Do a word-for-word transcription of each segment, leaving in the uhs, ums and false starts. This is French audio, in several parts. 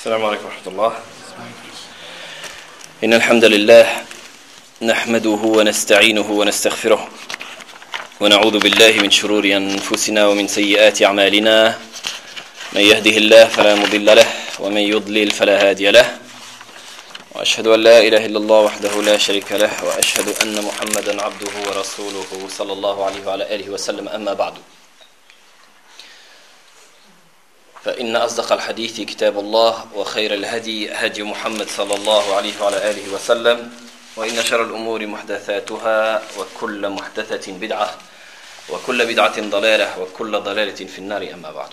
السلام عليكم ورحمة الله. إن الحمد لله نحمده ونستعينه ونستغفره ونعوذ بالله من شرور أنفسنا ومن سيئات أعمالنا. من يهده الله فلا مضل له ومن يضلل فلا هادي له. وأشهد أن لا إله إلا الله وحده لا شريك له وأشهد أن محمدا عبده ورسوله صلى الله عليه وعلى آله وسلم. أما بعد، فإن أصدق الحديث كتاب الله وخير الهدي هدي محمد صلى الله عليه وعلى آله وسلم وإن شر الأمور محدثاتها وكل محدثة بدعة وكل بدعة ضلالة وكل ضلالة في النار. أما بعد.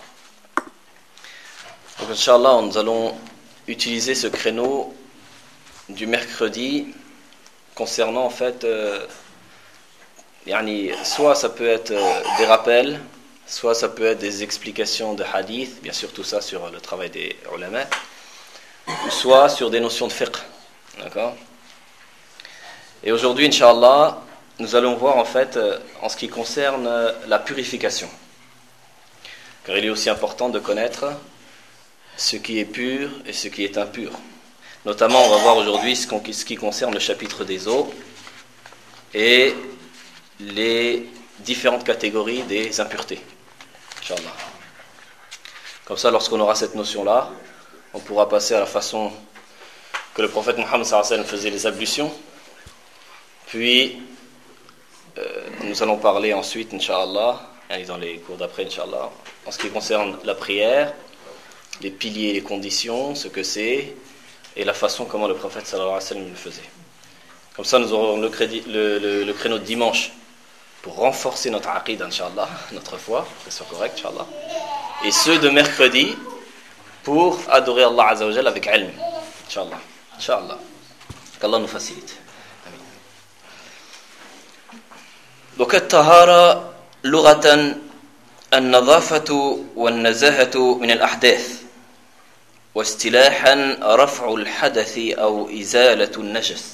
Donc Inch'Allah, nous allons utiliser ce créneau du mercredi concernant en fait euh, yani, soit ça peut être euh, des rappels, soit ça peut être des explications de hadith, bien sûr tout ça sur le travail des ulama, ou soit sur des notions de fiqh. D'accord ? Et aujourd'hui, Inch'Allah, nous allons voir en fait euh, en ce qui concerne euh, la purification. Car il est aussi important de connaître ce qui est pur et ce qui est impur. Notamment, on va voir aujourd'hui ce, ce qui concerne le chapitre des eaux et les différentes catégories des impuretés. Inch'Allah. Comme ça, lorsqu'on aura cette notion-là, on pourra passer à la façon que le prophète Mohammed sallallahu alayhi wa sallam faisait les ablutions. Puis, euh, nous allons parler ensuite, Inch'Allah, et dans les cours d'après, Inch'Allah, en ce qui concerne la prière, les piliers et les conditions, ce que c'est, et la façon comment le prophète sallallahu alayhi wa sallam le faisait. Comme ça, nous aurons le, crédit, le, le, le créneau de dimanche pour renforcer notre aqid, Inch'Allah, notre foi, que ce soit correct, Inch'Allah. Et ceux de mercredi pour adorer Allah Azza wa Jal avec ilm, Inch'Allah. Inch'Allah. Qu'Allah nous facilite. Amin. Donc, الطهارة لغة النظافة والنزاهة من الأحداث. واستلاحا رفع الحدث أو إزالة النجس.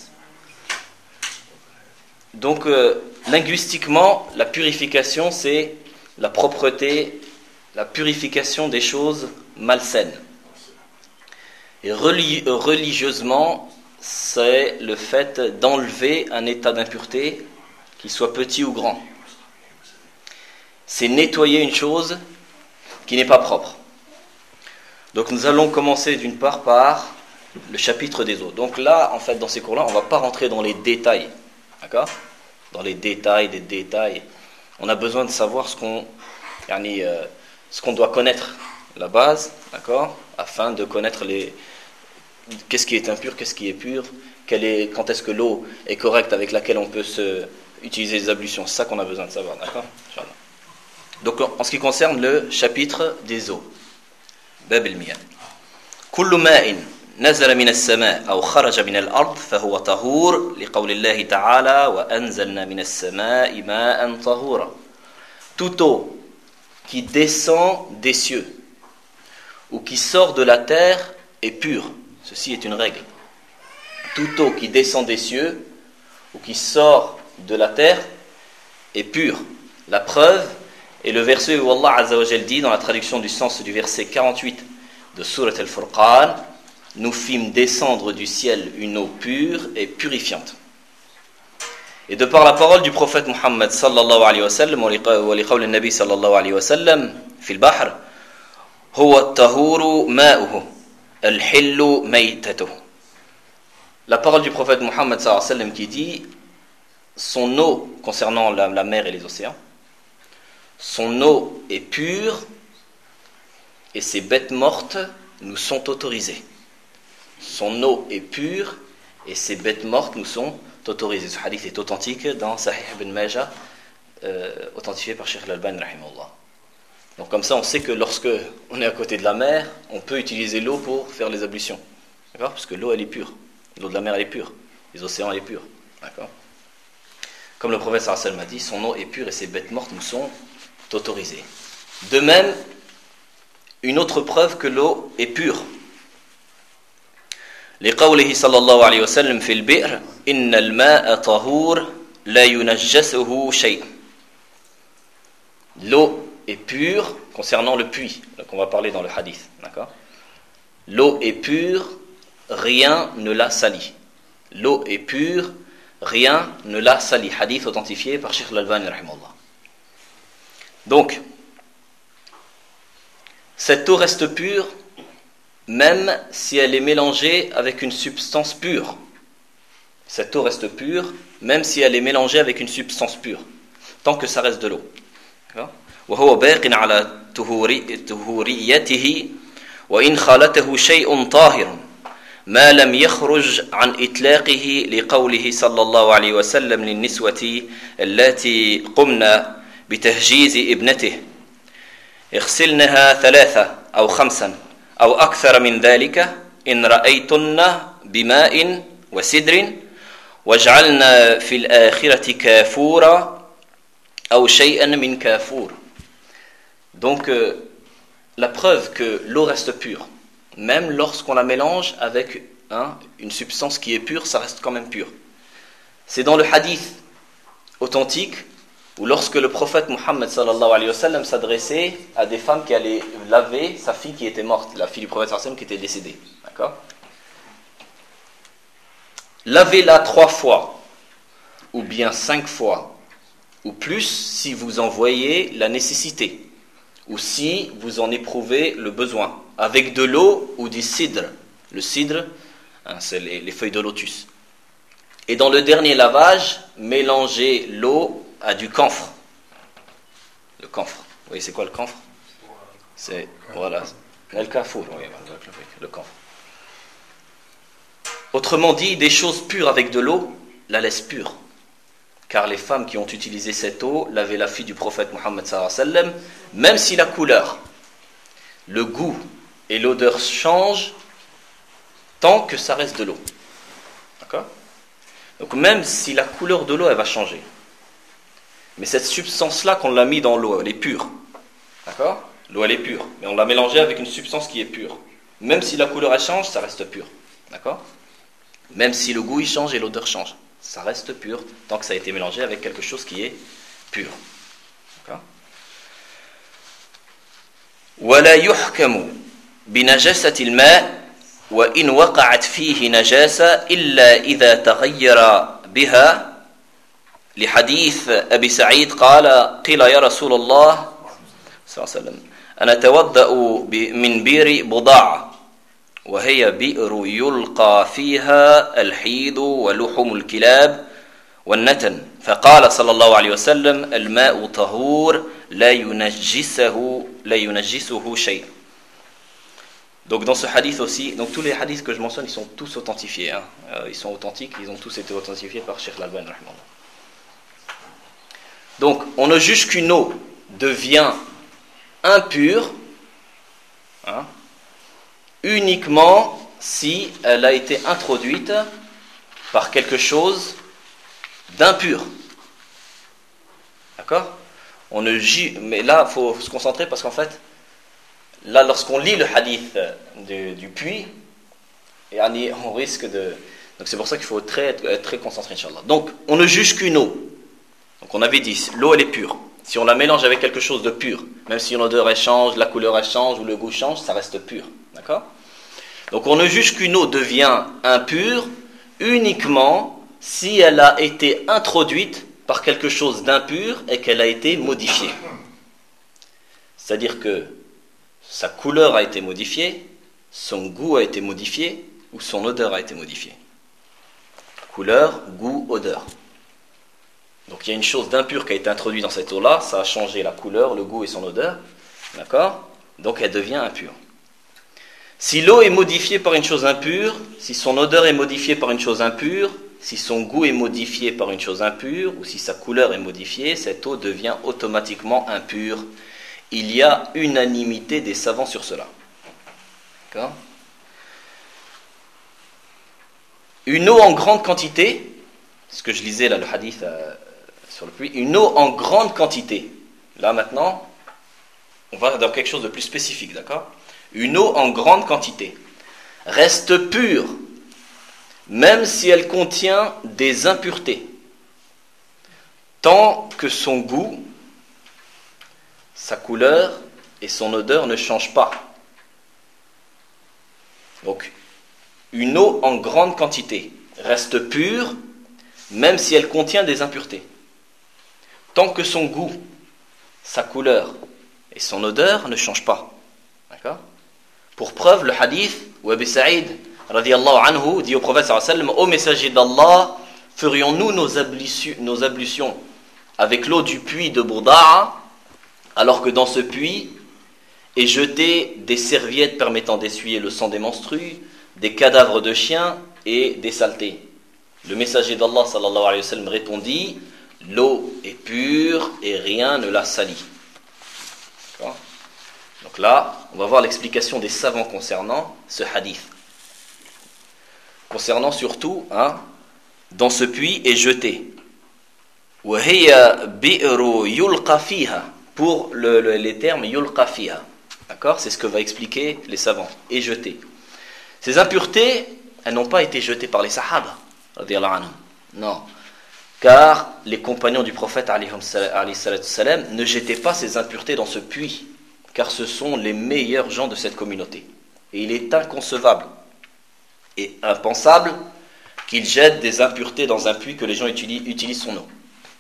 Donc euh, linguistiquement, la purification c'est la propreté, la purification des choses malsaines. Et reli- religieusement, c'est le fait d'enlever un état d'impureté, qu'il soit petit ou grand. C'est nettoyer une chose qui n'est pas propre. Donc nous allons commencer d'une part par le chapitre des eaux. Donc là, en fait, dans ces cours-là, on ne va pas rentrer dans les détails. D'accord ? Dans les détails des détails. On a besoin de savoir ce qu'on, yani, euh, ce qu'on doit connaître, la base, d'accord ? Afin de connaître les, qu'est-ce qui est impur, qu'est-ce qui est pur, quelle est, quand est-ce que l'eau est correcte avec laquelle on peut se, utiliser les ablutions. C'est ça qu'on a besoin de savoir, d'accord ? Inch'Allah. Donc en ce qui concerne le chapitre des eaux. باب المياه كل ماء نزل من السماء أو خرج من الأرض فهو طهور لقول الله تعالى وأنزلنا من السماء ماء طهورا. Toute eau qui descend des cieux ou qui sort de la terre est pure. Ceci est une règle. Toute eau qui descend des cieux ou qui sort de la terre est pure. La preuve et le verset où Allah Azza wa Jal dit, dans la traduction du sens du verset quarante-huit de Surat Al-Furqan, nous fîmes descendre du ciel une eau pure et purifiante. Et de par la parole du prophète Muhammad sallallahu alayhi wa sallam, wa liqawl al-Nabi sallallahu alayhi wa sallam, fi al-bahr, huwa at-tahuru ma'uhu, al-hillu maytatuhu. La parole du prophète Muhammad sallallahu alayhi wa sallam qui dit, son eau concernant la, la mer et les océans, son eau est pure et ses bêtes mortes nous sont autorisées. Son eau est pure et ses bêtes mortes nous sont autorisées. Ce hadith est authentique dans Sahih ibn Majah, euh, authentifié par Cheikh Al-Albani rahimahullah. Donc comme ça on sait que lorsque on est à côté de la mer, on peut utiliser l'eau pour faire les ablutions. D'accord ? Parce que l'eau elle est pure. L'eau de la mer elle est pure. Les océans elle est pure. D'accord ? Comme le prophète sallallahu alayhi wa sallam a dit, son eau est pure et ses bêtes mortes nous sont autorisé. De même, une autre preuve que l'eau est pure. لقوله صلى الله عليه وسلم في البئر إن الماء طهور لا ينجسه شيء. L'eau est pure concernant le puits, qu'on va parler dans le hadith, d'accord ? l'eau est pure, rien ne la salit. L'eau est pure, rien ne la salit. Hadith authentifié par Cheikh Al-Albani rahimahullah. Donc, cette eau reste pure, même si elle est mélangée avec une substance pure. Cette eau reste pure, même si elle est mélangée avec une substance pure, tant que ça reste de l'eau. وهو باق على طهوريته وإن خالته شيء طاهر ما لم يخرج عن إطلاقه لقوله صلى الله عليه وسلم للنسوة اللاتي قمن بتهجيز ابنته اغسلنها ثلاثة أو خمسا أو أكثر من ذلك إن رأيتن بماء وسدر واجعلنا في الآخرة كافورا أو شيئا من كافور. Donc euh, la preuve que l'eau reste pure, même lorsqu'on la mélange avec hein, une substance qui est pure, ça reste quand même pur. C'est dans le hadith authentique où lorsque le prophète Mohammed sallallahu alayhi wa sallam s'adressait à des femmes qui allaient laver sa fille qui était morte, la fille du prophète sallallahu alayhi wa sallam qui était décédée. D'accord ? Lavez-la trois fois, ou bien cinq fois, ou plus si vous en voyez la nécessité, ou si vous en éprouvez le besoin, avec de l'eau ou du cidre. Le cidre, hein, c'est les, les feuilles de lotus. Et dans le dernier lavage, mélangez l'eau à du camphre. Le camphre. Vous voyez, c'est quoi le camphre ? C'est, voilà, le kafour, oui, le camphre. Autrement dit, des choses pures avec de l'eau, la laisse pure. Car les femmes qui ont utilisé cette eau lavaient la fille du prophète Mohammed sallallahu alayhi wa sallam, même si la couleur, le goût et l'odeur changent, tant que ça reste de l'eau. D'accord ? Donc même si la couleur de l'eau, elle va changer. Mais cette substance-là, qu'on l'a mis dans l'eau, elle est pure. D'accord ? L'eau, elle est pure. Mais on l'a mélangée avec une substance qui est pure. Même si la couleur, elle change, ça reste pur. D'accord ? Même si le goût, il change et l'odeur change. Ça reste pur tant que ça a été mélangé avec quelque chose qui est pur. D'accord ? ولا يحكم بنجاسة الماء وإن وقعت فيه نجاسة إلا إذا تغير بها لحديث أبي سعيد قال قيل يا رسول الله صلى الله عليه وسلم أنا أتوضأ من بئر بضاعة وهي بئر يلقى فيها الحيض ولحم الكلاب والنتن فقال صلى الله عليه وسلم الماء طهور لا ينجسه لا ينجسه شيء. Donc dans ce hadith aussi, donc tous les hadiths que je mentionne, ils sont tous authentifiés, hein. euh, ils sont authentiques, ils ont tous été authentifiés par Cheikh Al-Albani rahimahullah. Donc on ne juge qu'une eau devient impure, hein, uniquement si elle a été introduite par quelque chose d'impur. D'accord ? On ne juge, mais là il faut se concentrer parce qu'en fait, là lorsqu'on lit le hadith du, du puits, et on risque de. Donc c'est pour ça qu'il faut très, être très concentré, Inch'Allah. Donc on ne juge qu'une eau. Donc on avait dit, l'eau elle est pure. Si on la mélange avec quelque chose de pur, même si l'odeur elle change, la couleur elle change ou le goût change, ça reste pur. D'accord ? Donc on ne juge qu'une eau devient impure uniquement si elle a été introduite par quelque chose d'impur et qu'elle a été modifiée. C'est-à-dire que sa couleur a été modifiée, son goût a été modifié ou son odeur a été modifiée. Couleur, goût, odeur. Donc il y a une chose d'impur qui a été introduite dans cette eau-là, ça a changé la couleur, le goût et son odeur. D'accord ? Donc elle devient impure. Si l'eau est modifiée par une chose impure, si son odeur est modifiée par une chose impure, si son goût est modifié par une chose impure, ou si sa couleur est modifiée, cette eau devient automatiquement impure. Il y a unanimité des savants sur cela. D'accord ? Une eau en grande quantité, ce que je lisais là, le hadith euh, sur le puits, une eau en grande quantité. Là maintenant, on va dans quelque chose de plus spécifique, d'accord ? Une eau en grande quantité reste pure, même si elle contient des impuretés, tant que son goût, sa couleur et son odeur ne changent pas. Donc, une eau en grande quantité reste pure, même si elle contient des impuretés. Tant que son goût, sa couleur et son odeur ne changent pas. D'accord ? Pour preuve, le hadith où Abu Saïd radiyallahu anhu dit au prophète sallallahu alayhi wa sallam: Ô messager d'Allah, ferions-nous nos ablutions, nos ablutions avec l'eau du puits de Bourda'a, alors que dans ce puits est jeté des serviettes permettant d'essuyer le sang des menstrues, des cadavres de chiens et des saletés. Le messager d'Allah sallallahu alayhi wa sallam répondit: l'eau est pure et rien ne la salit. D'accord ? Donc là, on va voir l'explication des savants concernant ce hadith. Concernant surtout, hein, dans ce puits est jeté. Pour le, le, les termes yulqa fiha. D'accord ? C'est ce que va expliquer les savants. Et jeté. Ces impuretés, elles n'ont pas été jetées par les sahaba. Non. Car les compagnons du prophète salam, ne jetaient pas ces impuretés dans ce puits. Car ce sont les meilleurs gens de cette communauté. Et il est inconcevable et impensable qu'ils jettent des impuretés dans un puits que les gens utilisent, utilisent son eau. D'accord ?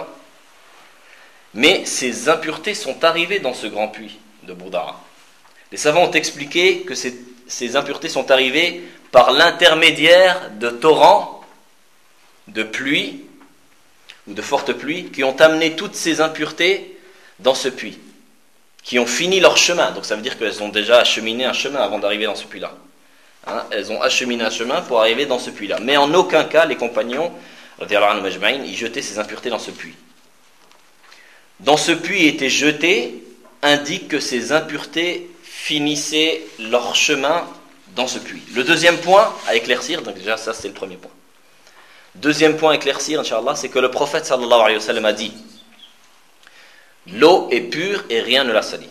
Mais ces impuretés sont arrivées dans ce grand puits de Bourda'a. Les savants ont expliqué que ces, ces impuretés sont arrivées par l'intermédiaire de torrents, de pluie ou de fortes pluies qui ont amené toutes ces impuretés dans ce puits, qui ont fini leur chemin. Donc ça veut dire qu'elles ont déjà acheminé un chemin avant d'arriver dans ce puits-là. Hein, elles ont acheminé un chemin pour arriver dans ce puits-là. Mais en aucun cas, les compagnons, ils jetaient ces impuretés dans ce puits. Dans ce puits étaient jetées indique que ces impuretés finissaient leur chemin dans ce puits. Le deuxième point à éclaircir, donc déjà ça c'est le premier point. Deuxième point à éclaircir, Inch'Allah, c'est que le prophète sallallahu alayhi wa sallam a dit: l'eau est pure et rien ne la salit.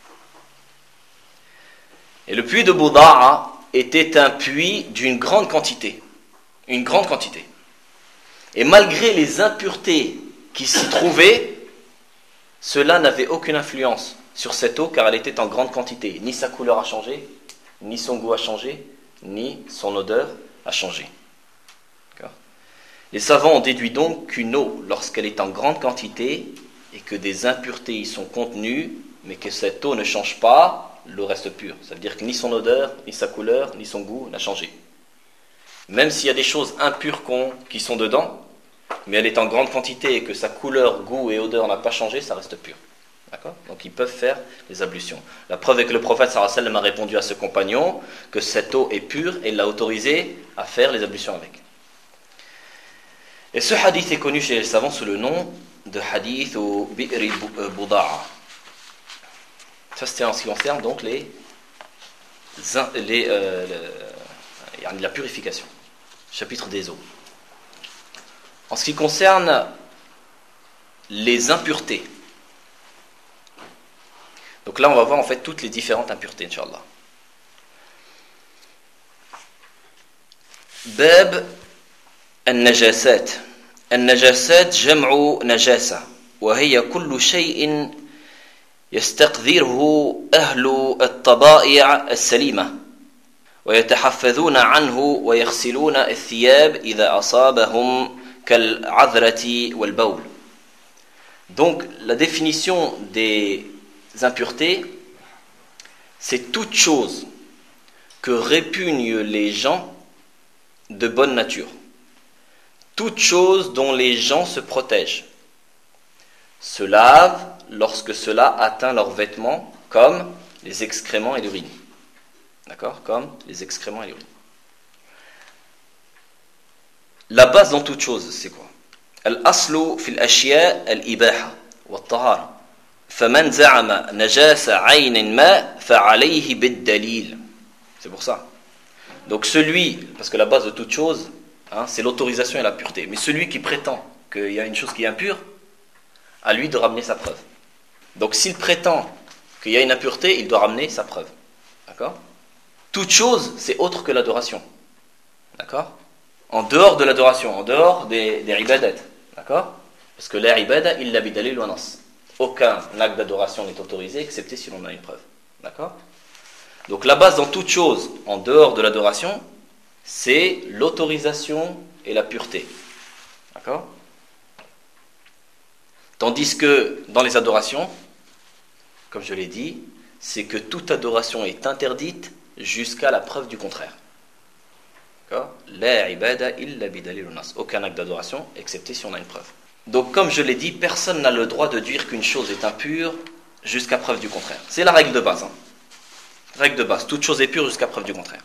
Et le puits de Bourda'a était un puits d'une grande quantité. Une grande quantité. Et malgré les impuretés qui s'y trouvaient, cela n'avait aucune influence sur cette eau car elle était en grande quantité. Ni sa couleur a changé, ni son goût a changé, ni son odeur a changé. D'accord ? Les savants ont déduit donc qu'une eau, lorsqu'elle est en grande quantité et que des impuretés y sont contenues, mais que cette eau ne change pas, l'eau reste pure. Ça veut dire que ni son odeur, ni sa couleur, ni son goût n'a changé. Même s'il y a des choses impures qui sont dedans, mais elle est en grande quantité et que sa couleur, goût et odeur n'a pas changé, ça reste pur. D'accord ? Donc ils peuvent faire les ablutions. La preuve est que le prophète sallallahu alayhi wa sallam a répondu à ce compagnon que cette eau est pure et il l'a autorisé à faire les ablutions avec. Et ce hadith est connu chez les savants sous le nom de hadith ou bi'ri Bourda'a. Ça c'était en ce qui concerne donc les, les, euh, les, la purification. Chapitre des eaux. En ce qui concerne les impuretés, donc là on va voir en fait toutes les différentes impuretés, Inch'Allah. Bab al-najasat. Al-najasat jam'u najasa, wa hiya kullu shay'in يستقذره أهل الطبائع السليمة ويتحفظون عنه ويغسلون الثياب إذا أصابهم كالعذرة والبول. Donc la définition des impuretés, c'est toute chose que répugnent les gens de bonne nature, toute chose dont les gens se protègent, se lavent lorsque cela atteint leurs vêtements, comme les excréments et l'urine. D'accord ? Comme les excréments et l'urine. La base dans toute chose, c'est quoi ? Al-aslu fil ashya al-ibaha wa al-tahara. Faman za'ama najasa 'aynin ma fa'alayhi bid-dalil. C'est pour ça. Donc celui, parce que la base de toute chose, hein, c'est l'autorisation et la pureté. Mais celui qui prétend qu'il y a une chose qui est impure, à lui de ramener sa preuve. Donc s'il prétend qu'il y a une impureté, il doit ramener sa preuve. D'accord ? Toute chose, c'est autre que l'adoration. D'accord ? En dehors de l'adoration, en dehors des, des ibadat. D'accord ? Parce que la ibada, illa bidalil wa nas. Aucun acte d'adoration n'est autorisé, excepté si l'on a une preuve. D'accord ? Donc la base dans toute chose en dehors de l'adoration, c'est l'autorisation et la pureté. D'accord ? Tandis que dans les adorations, comme je l'ai dit, c'est que toute adoration est interdite jusqu'à la preuve du contraire. D'accord ? La ibada illa bidalilun nas. Aucun acte d'adoration, excepté si on a une preuve. Donc comme je l'ai dit, personne n'a le droit de dire qu'une chose est impure jusqu'à preuve du contraire. C'est la règle de base. Hein. Règle de base, toute chose est pure jusqu'à preuve du contraire.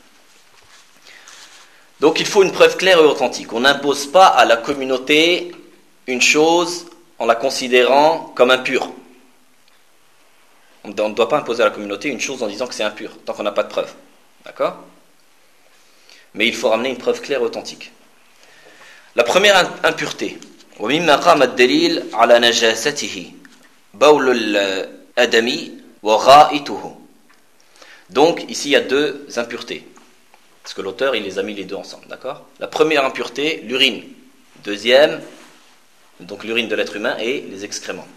Donc il faut une preuve claire et authentique. On n'impose pas à la communauté une chose en la considérant comme impure. On ne doit pas imposer à la communauté une chose en disant que c'est impur, tant qu'on n'a pas de preuve. D'accord ? Mais il faut ramener une preuve claire et authentique. La première impureté. وَمِمَّا قَامَ الدَّلِيلُ عَلَى نَجَاسَتِهِ بَوْلُ الْأَدَمِ وَغَائِطُهُ. Donc, ici, il y a deux impuretés. Parce que l'auteur, il les a mis les deux ensemble, d'accord ? La première impureté, l'urine. Deuxième, donc l'urine de l'être humain et les excréments.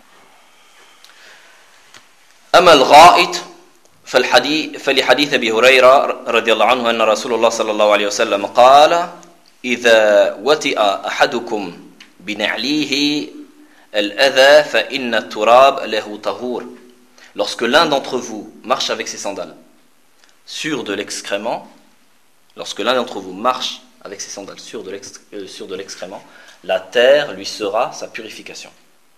أما الغائط فالحديث فلحديث أبي هريرة رضي الله عنه أن رسول الله صلى الله عليه وسلم قال إذا وطئ أحدكم بنعليه الأذى فإن التراب له طهور. Lorsque l'un d'entre vous marche avec ses sandales sur de l'excrément, lorsque l'un d'entre vous marche avec ses sandales sur de, l'ex, euh, sur de l'excrément, la terre lui sera sa purification. D'accord ?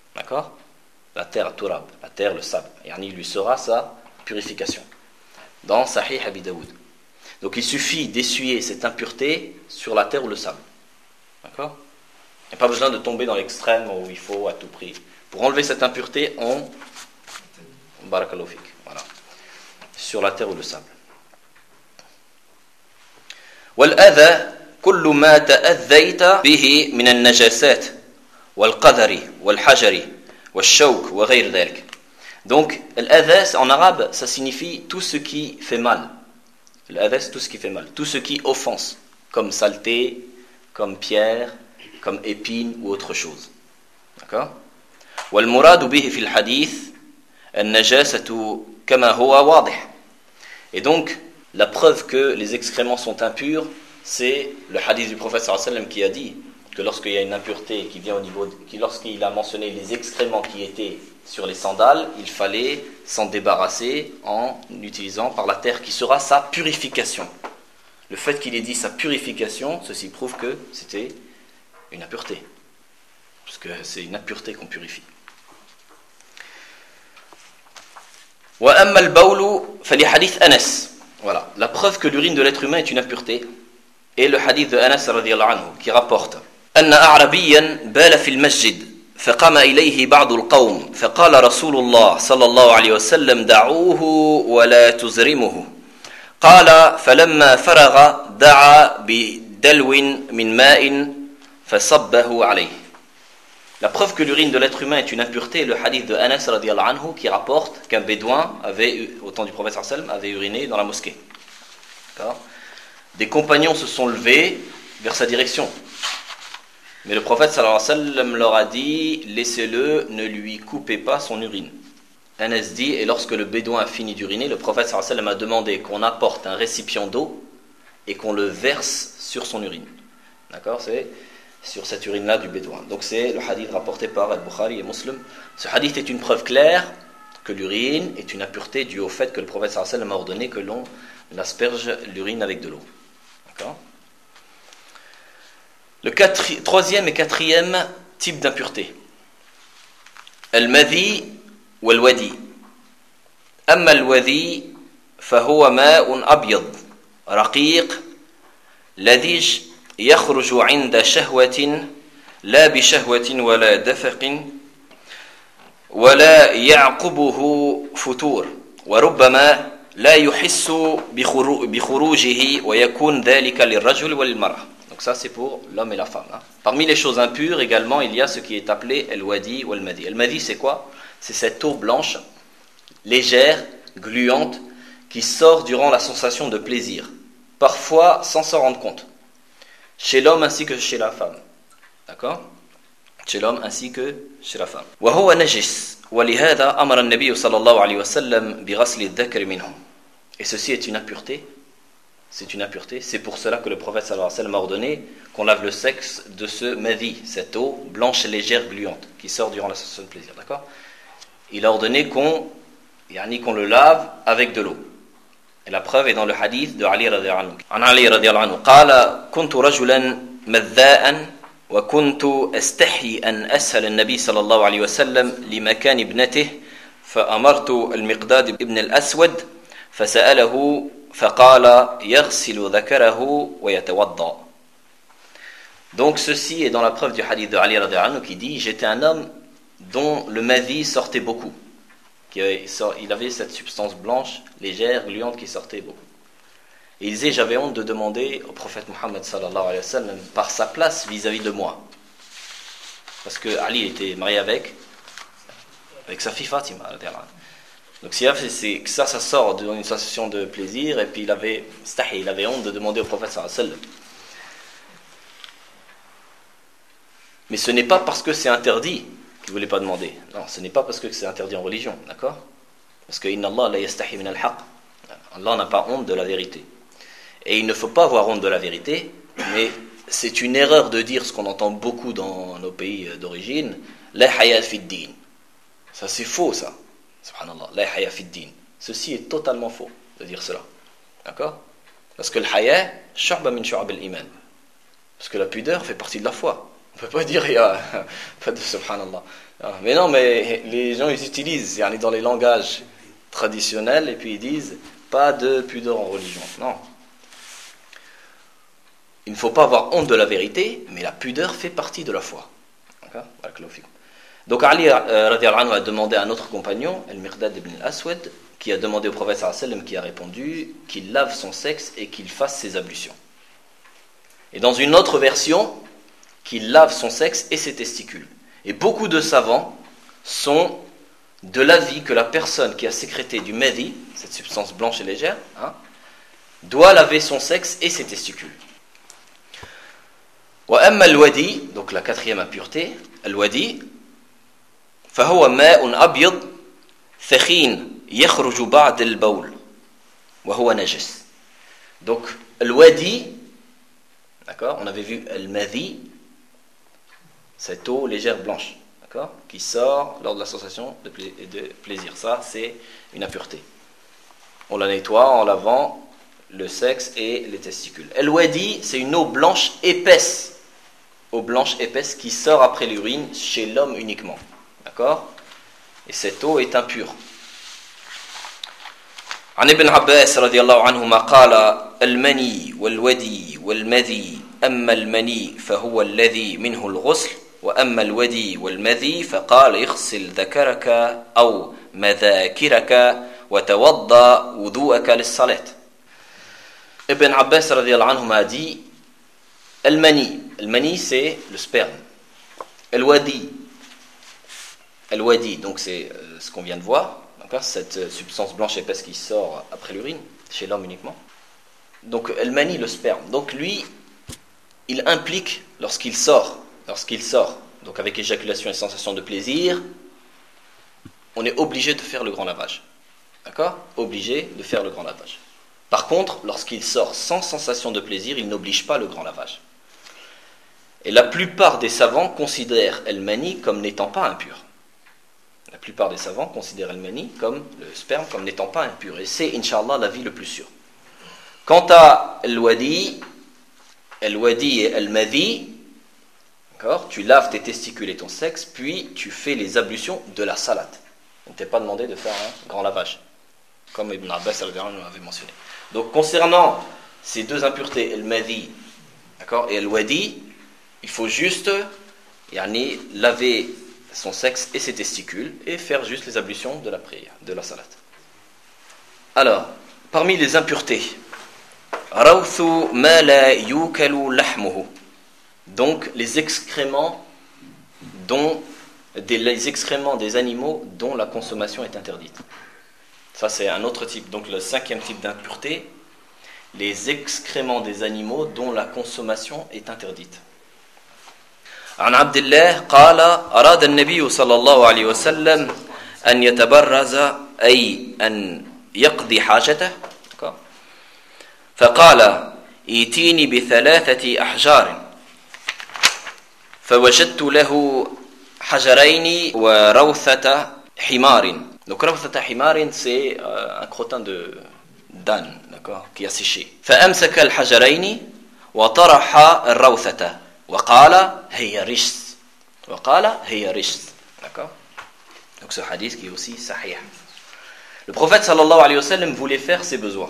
La terre, turab, la terre, le sable. Yani lui sera sa purification. Dans Sahih Abi Daoud. Donc il suffit d'essuyer cette impureté sur la terre ou le sable. D'accord ? Il n'y a pas besoin de tomber dans l'extrême où il faut à tout prix. Pour enlever cette impureté, on... Barakallahu fik. Voilà. Sur la terre ou le sable. والأذى كل ما تأذيت به من النجاسات والقدر والحجر والشوك وغير ذلك. Donc l'adha en arabe ça signifie tout ce qui fait mal. L'adha c'est tout ce qui fait mal, tout ce qui offense, comme saleté, comme pierre, comme épine ou autre chose. D'accord ? والمراد به في الحديث النجاسة كما هو واضح. Et donc la preuve que les excréments sont impurs, c'est le hadith du prophète sallallahu alayhi wa sallam qui a dit que lorsqu'il y a une impureté qui vient au niveau, de, qui, lorsqu'il a mentionné les excréments qui étaient sur les sandales, il fallait s'en débarrasser en utilisant par la terre qui sera sa purification. Le fait qu'il ait dit sa purification, ceci prouve que c'était une impureté. Parce que c'est une impureté qu'on purifie. وَأَمَّا الْبَوْلُ فَلِحَدِيث أَنَسٍ. Voilà, la preuve que l'urine de l'être humain est une impureté est le hadith de Anas radiyallahu anhu qui rapporte أن أعربيا بال في المسجد فقام إليه بعض القوم فقال رسول الله صلى الله عليه وسلم دعوه ولا تزرمه قال فلما فرغ دعا بدلو من ماء فصبه عليه. La preuve que l'urine de l'être humain est une impureté est le hadith de Anas radiyallahu anhu qui rapporte qu'un bédouin avait, au temps du prophète sallallahu alayhi wa sallam, avait uriné dans la mosquée. D'accord ? Des compagnons se sont levés vers sa direction. Mais le prophète sallallahu alayhi wa sallam leur a dit « Laissez-le, ne lui coupez pas son urine ». Anas dit « Et lorsque le bédouin a fini d'uriner, le prophète sallallahu alayhi wa sallam a demandé qu'on apporte un récipient d'eau et qu'on le verse sur son urine. » D'accord ? C'est sur cette urine-là du bédouin. Donc c'est le hadith rapporté par Al-Bukhari et Muslim. Ce hadith est une preuve claire que l'urine est une impureté due au fait que le prophète sallallahu alayhi wa sallam a ordonné que l'on asperge l'urine avec de l'eau. D'accord ? Le quatri- troisième et quatrième type d'impureté. Al-madhi wal-wadi. Amma al-wadi fahuwa ma'un abyad raqiq ladij يخرج عند شهوة لا بشهوة ولا دفق ولا يعقبه فتور وربما لا يحس بخروجه ويكون ذلك للرجل وللمرأة. Donc ça c'est pour l'homme et la femme. Hein. Parmi les choses impures également il y a ce qui est appelé el-wadi ou el-madi. El-madi c'est quoi ? C'est cette eau blanche, légère, gluante, qui sort durant la sensation de plaisir, parfois sans s'en rendre compte. Chez l'homme ainsi que chez la femme. D'accord ? Chez l'homme ainsi que chez la femme. وهو نجس ولهذا أمر النبي صلى الله عليه وسلم بغسل الذكر منه. Et ceci est une impureté. C'est une impureté. C'est pour cela que le prophète sallallahu alayhi wa sallam a ordonné qu'on lave le sexe de ce madhi, cette eau blanche, légère, gluante, qui sort durant la sensation de plaisir. D'accord ? Il a ordonné qu'on, yani qu'on le lave avec de l'eau. Et la preuve est dans le hadith de Ali radhiyallahu anhu. An Ali radhiyallahu anhu, qala kuntu rajulan madha'an wa kuntu astahi an ashal an-nabi sallallahu alayhi wa sallam li makan ibnatihi fa amartu al-Miqdad ibn al-Aswad fa sa'alahu fa qala yaghsilu dhakarahu wa yatawadda. Donc ceci est dans la preuve du hadith de Ali radhiyallahu anhu qui dit j'étais un homme dont le madhi sortait beaucoup. Il avait cette substance blanche, légère, gluante qui sortait beaucoup. Et il disait, j'avais honte de demander au prophète Mohammed sallallahu alayhi wa sallam par sa place vis-à-vis de moi. Parce que Ali était marié avec, avec sa fille Fatima. Donc si c'est que ça, ça sort d'une sensation de plaisir, et puis il avait, il avait honte de demander au prophète sallallahu alayhi wa sallam. Mais ce n'est pas parce que c'est interdit qu'il ne voulait pas demander. Non, ce n'est pas parce que c'est interdit en religion, d'accord ? Parce que inna Allah la yastahi min al-haq. Allah n'a pas honte de la vérité. Et il ne faut pas avoir honte de la vérité, mais c'est une erreur de dire ce qu'on entend beaucoup dans nos pays d'origine, la haya fi din. Ça c'est faux ça. Subhanallah, la haya fi din. Ceci est totalement faux de dire cela. D'accord ? Parce que le haya, shu'ba min shu'ab al-iman. Parce que la pudeur fait partie de la foi. On ne peut pas dire, il y a pas de subhanallah. Mais non, mais les gens, ils utilisent, yani dans les langages traditionnels, et puis ils disent, pas de pudeur en religion. Non. Il ne faut pas avoir honte de la vérité, mais la pudeur fait partie de la foi. Donc Ali radhiyallahu anhu a demandé à un autre compagnon, Al-Miqdad ibn al-Aswad, qui a demandé au prophète sallallahu alayhi wa sallam, qui a répondu, qu'il lave son sexe et qu'il fasse ses ablutions. Et dans une autre version, qu'il lave son sexe et ses testicules. Et beaucoup de savants sont de l'avis que la personne qui a sécrété du madhi, cette substance blanche et légère, hein, doit laver son sexe et ses testicules. Wa amma al-wadi, donc la quatrième impureté, al-wadi, fahuwa ma'un abyad thakhin yakhruju ba'da al-bawl wa huwa najis. Donc al-wadi, d'accord, on avait vu al-madhi, cette eau légère blanche, d'accord, qui sort lors de la sensation de, pla- de plaisir. Ça, c'est une impureté. On la nettoie en lavant le sexe et les testicules. El-wadi, c'est une eau blanche épaisse, eau blanche épaisse qui sort après l'urine chez l'homme uniquement, d'accord. Et cette eau est impure. عن ابن عباس رضي الله عنهما قال المني والودي والمذي أما المني فهو الذي منه الغسل وأما الودي والمذي فقال اغسل ذكرك أو مذاكرك وتوضأ وضوءك للصلاة. Ibn Abbas radhiyallahu anhu a dit Al-Mani. Al-Mani c'est le sperme. Al-Wadi. Al-Wadi, donc c'est euh, ce qu'on vient de voir. D'accord, cette substance blanche épaisse qui sort après l'urine, chez l'homme uniquement. Donc Al-Mani, le sperme. Donc lui, il implique lorsqu'il sort, lorsqu'il sort, donc avec éjaculation et sensation de plaisir, on est obligé de faire le grand lavage. D'accord ? Obligé de faire le grand lavage. Par contre, lorsqu'il sort sans sensation de plaisir, il n'oblige pas le grand lavage. Et la plupart des savants considèrent Al-Mani comme n'étant pas impur. La plupart des savants considèrent Al-Mani comme le sperme comme n'étant pas impur. Et c'est, Inch'Allah, l'avis le plus sûr. Quant à Al-Wadi, Al-Wadi et Al-Madhi, d'accord, tu laves tes testicules et ton sexe, puis tu fais les ablutions de la salat. On ne t'est pas demandé de faire un grand lavage, comme Ibn Abbas avait mentionné. Donc, concernant ces deux impuretés, Al-Madhi, d'accord, et Al-Wadi, il faut juste yani, laver son sexe et ses testicules et faire juste les ablutions de la prière, de la salat. Alors, parmi les impuretés, rawthu ma la yukalu lahmuhu, donc les excréments dont des, les excréments des animaux dont la consommation est interdite. Ça c'est un autre type, donc le cinquième type d'impureté, les excréments des animaux dont la consommation est interdite. عن عبد الله قال أراد النبي صلى الله عليه وسلم أن يتبرز أي أن يقضي حاجته فقال ائتيني بثلاثة أحجار فوجدت له حجرين وروثة حمار. Donc روثة حمار c'est euh, un crottin de d'âne, d'accord, qui a séché. فأمسك الحجرين وطرح الروثة وقال هي رجس وقال هي رجس. D'accord. Donc ce hadith qui est aussi sahih. Le prophète sallallahu alayhi wa sallam voulait faire ses besoins.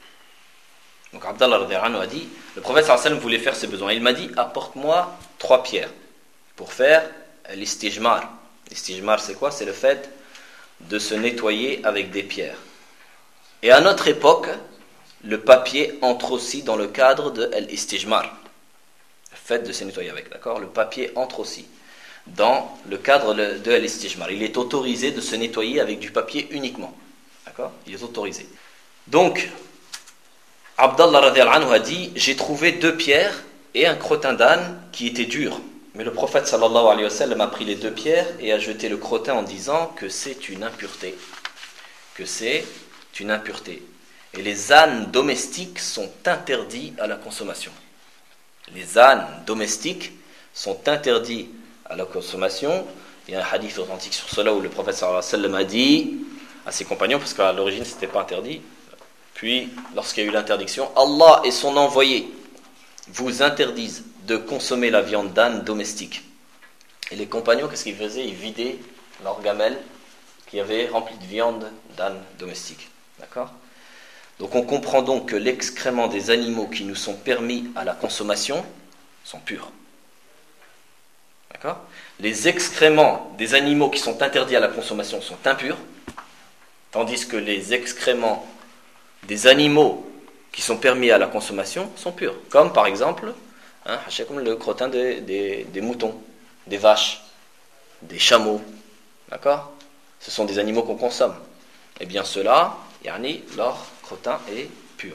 Donc Abdallah radhiyallahu anhu a dit, le prophète sallallahu alayhi wa sallam voulait faire ses besoins. Il m'a dit, apporte-moi trois pierres pour faire l'istijmar. L'istijmar c'est quoi? C'est le fait de se nettoyer avec des pierres. Et à notre époque, le papier entre aussi dans le cadre de l'istijmar. Le fait de se nettoyer avec, d'accord? Le papier entre aussi dans le cadre de l'istijmar. Il est autorisé de se nettoyer avec du papier uniquement. D'accord? Il est autorisé. Donc, Abdallah radhiyallahu anhu a dit, j'ai trouvé deux pierres et un crottin d'âne qui était dur. Mais le prophète sallallahu alayhi wa sallam a pris les deux pierres et a jeté le crottin en disant que c'est une impureté. Que c'est une impureté. Et les ânes domestiques sont interdits à la consommation. Les ânes domestiques sont interdits à la consommation. Il y a un hadith authentique sur cela où le prophète sallallahu alayhi wa sallam a dit à ses compagnons, parce qu'à l'origine ce n'était pas interdit, puis lorsqu'il y a eu l'interdiction, Allah et son envoyé vous interdisent de consommer la viande d'âne domestique. Et les compagnons, qu'est-ce qu'ils faisaient? Ils vidaient leur gamelle qui avait remplie de viande d'âne domestique. D'accord? Donc on comprend donc que l'excrément des animaux qui nous sont permis à la consommation sont purs. D'accord? Les excréments des animaux qui sont interdits à la consommation sont impurs, tandis que les excréments des animaux qui sont permis à la consommation sont purs. Comme par exemple, hein, comme le crottin des, des, des moutons, des vaches, des chameaux. D'accord? Ce sont des animaux qu'on consomme. Et bien cela, yani, leur crottin est pur.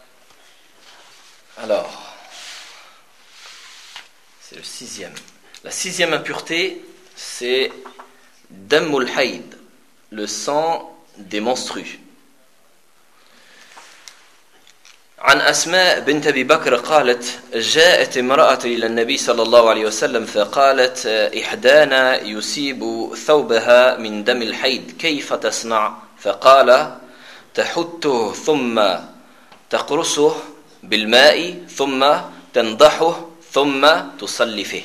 Alors, c'est le sixième. La sixième impureté, c'est Dammul Hayd, le sang des menstrues. عن أسماء بنت أبي بكر قالت جاءت امرأة إلى النبي صلى الله عليه وسلم فقالت إحدانا يصيب ثوبها من دم الحيض كيف تصنع؟ فقال تحته ثم تقرصه بالماء ثم تنضحه ثم تصلي فيه.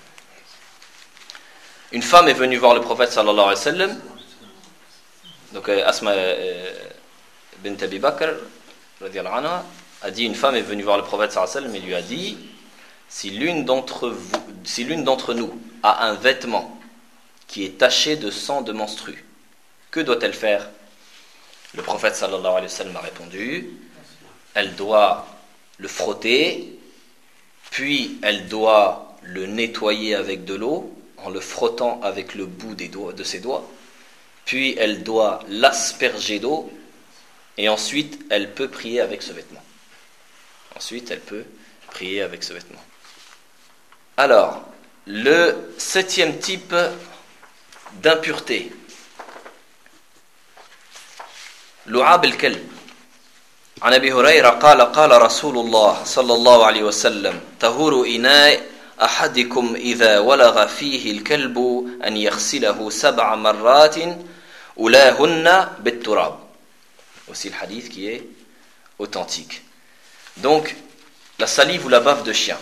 Une femme est venue voir le prophète sallallahu alayhi wa sallam. Donc Asma bint Abi Bakr radhiyallahu anha a dit, une femme est venue voir le prophète sallallahu alayhi wa sallam et lui a dit, si l'une d'entre vous, si l'une d'entre nous a un vêtement qui est taché de sang de menstru, que doit-elle faire? Le prophète sallallahu alayhi wa sallam a répondu, elle doit le frotter, puis elle doit le nettoyer avec de l'eau en le frottant avec le bout des doigts, de ses doigts, puis elle doit l'asperger d'eau, et ensuite elle peut prier avec ce vêtement. Ensuite elle peut prier avec ce vêtement. Alors, le septième type d'impureté, لعاب الكلب. عن أبي هريرة قال قال رسول الله صلى الله عليه وسلم طهور إناء أحدكم إذا ولغ فيه الكلب أن يغسله سبع مرات أولاهن بالتراب. Aussi le hadith qui est authentique. Donc, la salive ou la bave de chien,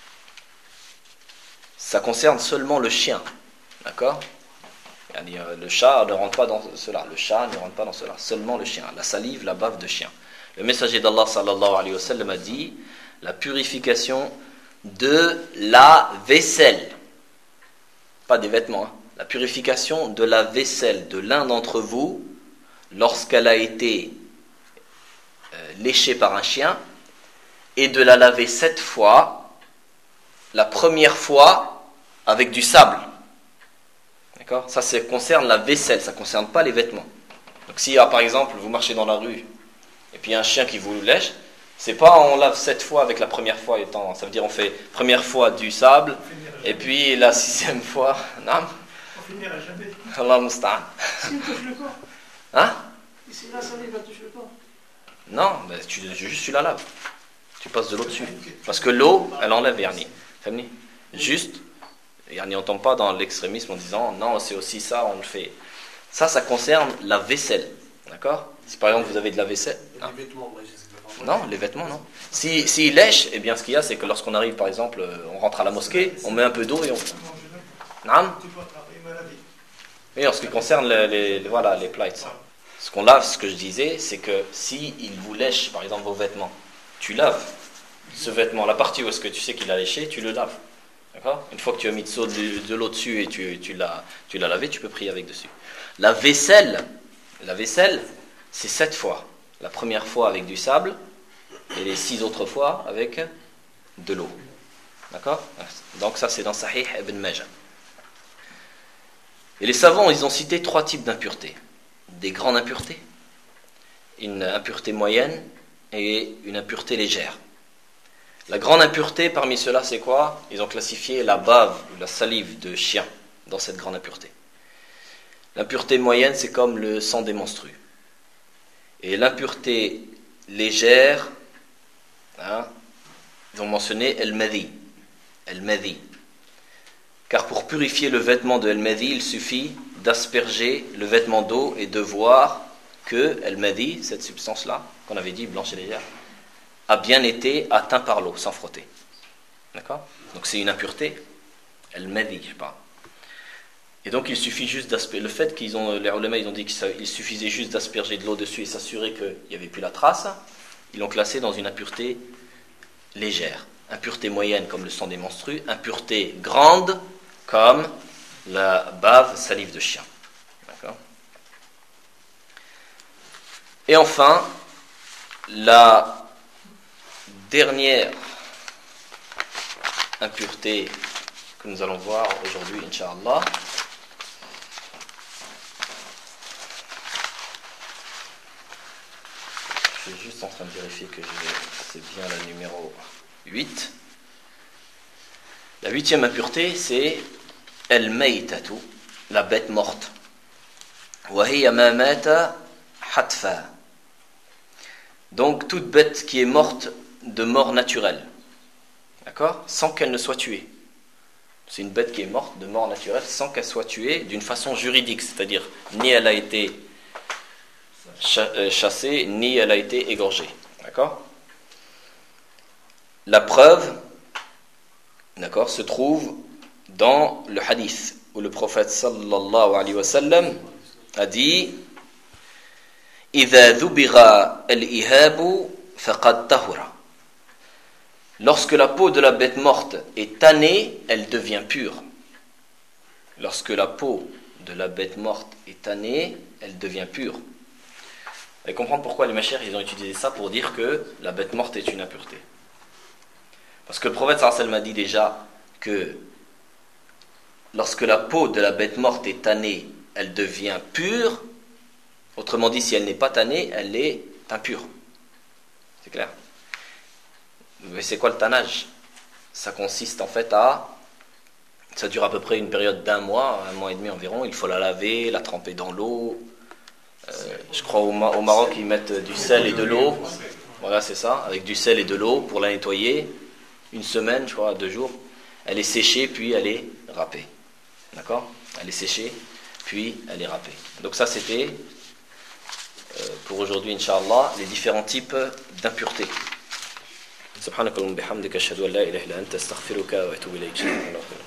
ça concerne seulement le chien. D'accord? Le chat ne rentre pas dans cela. Le chat ne rentre pas dans cela. Seulement le chien. La salive, la bave de chien. Le messager d'Allah sallallahu alayhi wa sallam a dit la purification de la vaisselle. Pas des vêtements. Hein. La purification de la vaisselle de l'un d'entre vous lorsqu'elle a été euh, léchée par un chien et de la laver sept fois. La première fois avec du sable. D'accord? Ça, ça concerne la vaisselle, ça ne concerne pas les vêtements. Donc si par exemple vous marchez dans la rue et puis il y a un chien qui vous lèche, c'est pas on lave sept fois avec la première fois étant, ça veut dire on fait première fois du sable et puis la sixième fois, non? On finira jamais. Allah musta'an. Si on touche le corps. Hein? Et si la salive va toucher le corps. Non, mais tu, juste tu la laves. Tu passes de l'eau dessus. Parce que l'eau, elle enlève yani. Juste, yani, on ne tombe pas dans l'extrémisme en disant non, c'est aussi ça, on le fait. Ça, ça concerne la vaisselle. D'accord? Si par exemple vous avez de la vaisselle. Non, les vêtements, non, les vêtements, non. Si, s'ils lèchent, eh bien ce qu'il y a, c'est que lorsqu'on arrive, par exemple, on rentre à la mosquée, on met un peu d'eau et on. Non? Oui, en ce qui concerne les, les, les, voilà, les plights. Ce qu'on lave, ce que je disais, c'est que si il vous lèche, par exemple, vos vêtements, tu laves ce vêtement, la partie où est-ce que tu sais qu'il a léché, tu le laves. D'accord? Une fois que tu as mis de, de, de l'eau dessus et tu, tu, l'as, tu l'as lavé, tu peux prier avec dessus. La vaisselle, la vaisselle, c'est sept fois. La première fois avec du sable et les six autres fois avec de l'eau. D'accord? Donc ça, c'est dans Sahih Ibn Majah. Et les savants, ils ont cité trois types d'impuretés. Des grandes impuretés, une impureté moyenne et une impureté légère. La grande impureté parmi ceux-là, c'est quoi? Ils ont classifié la bave ou la salive de chien dans cette grande impureté. L'impureté moyenne, c'est comme le sang des menstrues. Et l'impureté légère, hein, ils ont mentionné el-madi. El-madi. Car pour purifier le vêtement de el-madi, il suffit d'asperger le vêtement d'eau et de voir que el-madi, cette substance-là, qu'on avait dit blanche et légère, a bien été atteint par l'eau, sans frotter. D'accord? Donc c'est une impureté. El-madi, je parle. Et donc il suffit juste d'asperger. Le fait qu'ils ont, les ulama, ils ont dit qu'il suffisait juste d'asperger de l'eau dessus et s'assurer qu'il n'y avait plus la trace, ils l'ont classé dans une impureté légère. Impureté moyenne comme le sang des menstrues, impureté grande comme la bave, salive de chien. D'accord? Et enfin, la dernière impureté que nous allons voir aujourd'hui, Inch'Allah, je suis juste en train de vérifier que c'est bien la numéro huit. La huitième impureté, c'est el-maytatu, la bête morte. Wa hiya ma mata hatfa. Donc toute bête qui est morte de mort naturelle. D'accord? Sans qu'elle ne soit tuée. C'est une bête qui est morte de mort naturelle sans qu'elle soit tuée d'une façon juridique, c'est-à-dire ni elle a été chassée, ni elle a été égorgée. D'accord? La preuve, d'accord, se trouve dans le hadith où le prophète sallallahu alayhi wa sallam a dit إِذَا ذُبِغَ الْإِهَابُ فَقَدْ طَهُرَ. Lorsque la peau de la bête morte est tannée, elle devient pure. Lorsque la peau de la bête morte est tannée, elle devient pure. Vous allez comprendre pourquoi les machères ils ont utilisé ça pour dire que la bête morte est une impureté. Parce que le prophète sallallahu alayhi wa sallam a dit déjà que lorsque la peau de la bête morte est tannée, elle devient pure. Autrement dit, si elle n'est pas tannée, elle est impure. C'est clair? Mais c'est quoi le tannage? Ça consiste en fait à... Ça dure à peu près une période d'un mois, un mois et demi environ. Il faut la laver, la tremper dans l'eau. Euh, je crois au, au Maroc, ils mettent du sel et de l'eau. Voilà, c'est ça. Avec du sel et de l'eau pour la nettoyer. Une semaine, je crois, deux jours. Elle est séchée, puis elle est râpée. D'accord? Elle est séchée, puis elle est râpée. Donc ça, c'était... pour aujourd'hui, Inch'Allah, les différents types d'impuretés. سبحانك اللهم وبحمدك أشهد أن لا إله إلا أنت أستغفرك وأتوب إليك.